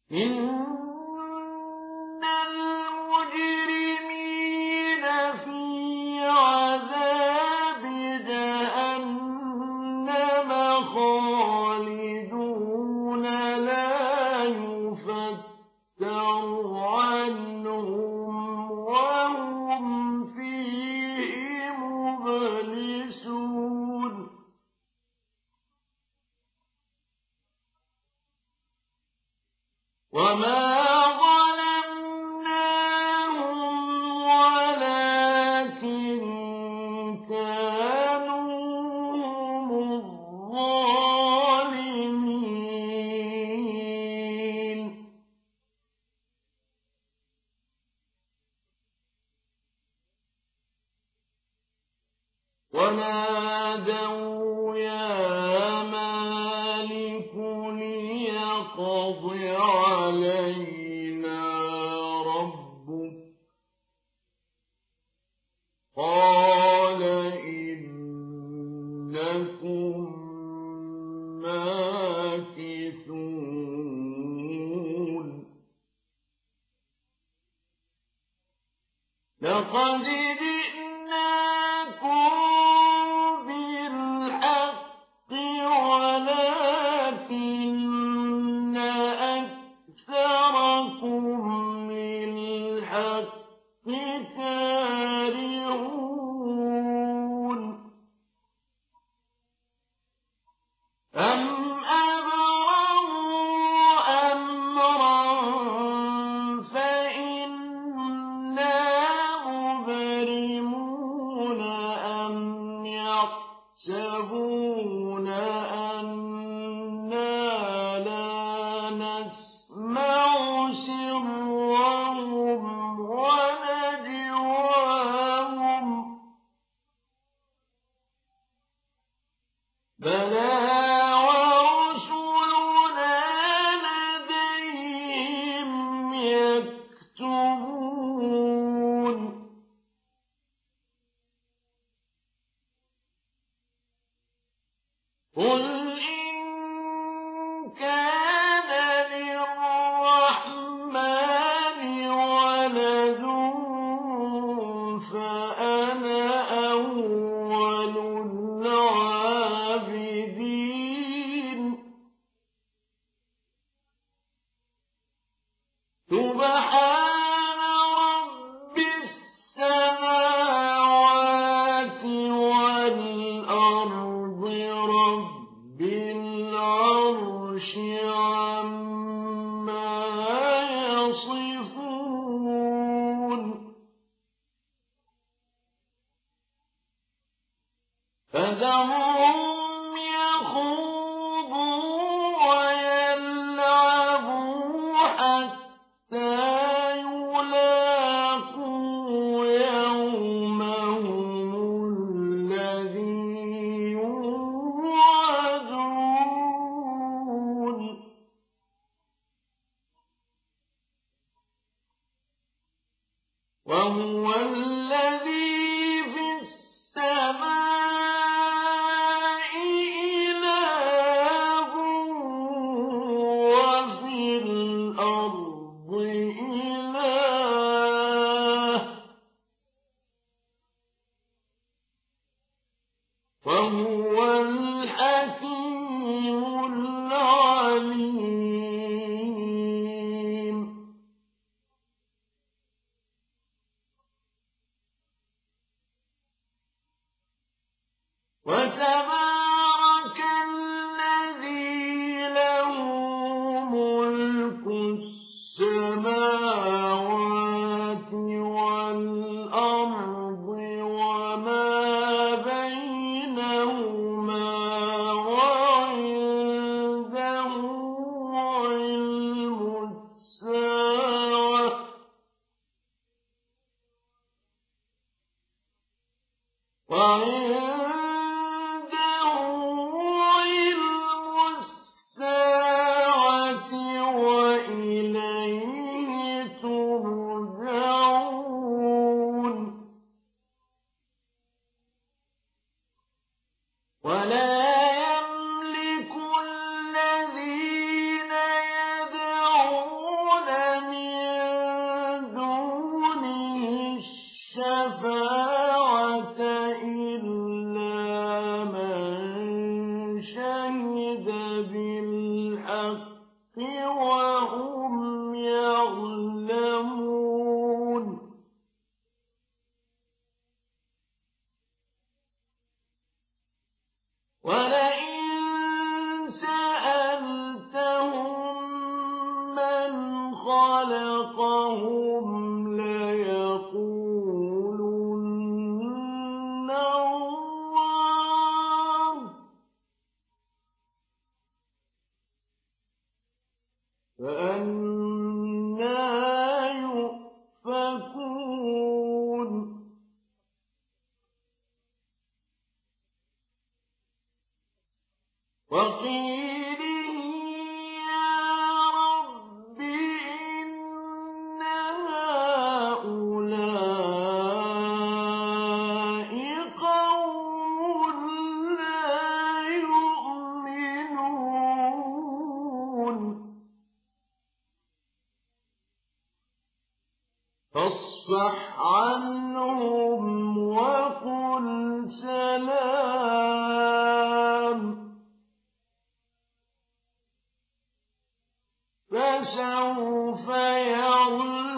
إن المجرمين في عذاب جهنم خالدون لا يفتر عنهم وهم فيه مبلسون وما ظلمناهم ولكن كانوا هم الظالمين ونادوا يا مالك ليقض علينا ربك قال إنكم ماكثون لقد جئناكم بالحق ولكن أكثركم للحق كارهون أم أبرموا أمرا فإنا مبرمون أم يحسبون أنا لا نسمع سرهم ونجواهم بلى ورسلنا لديهم يكتبون قل إن كان للرحمن ولد فأنا أول العابدين سبحان رب السماوات والأرض رب العرش عما يصفون فذرهم يخوضوا ويلعبوا حتى يلاقوا يومهم الذي يوعدون وهو الذي في السماء إله وفي الأرض إله وهو الحكيم العليم وهم يعلمون ولئن سألتهم من خلقهم ليقولن الله فأنى يؤفكون وقيله يا رب إن هؤلاء قوم لا يؤمنون فاصفح عنهم وقل سلام فسوف يعلمون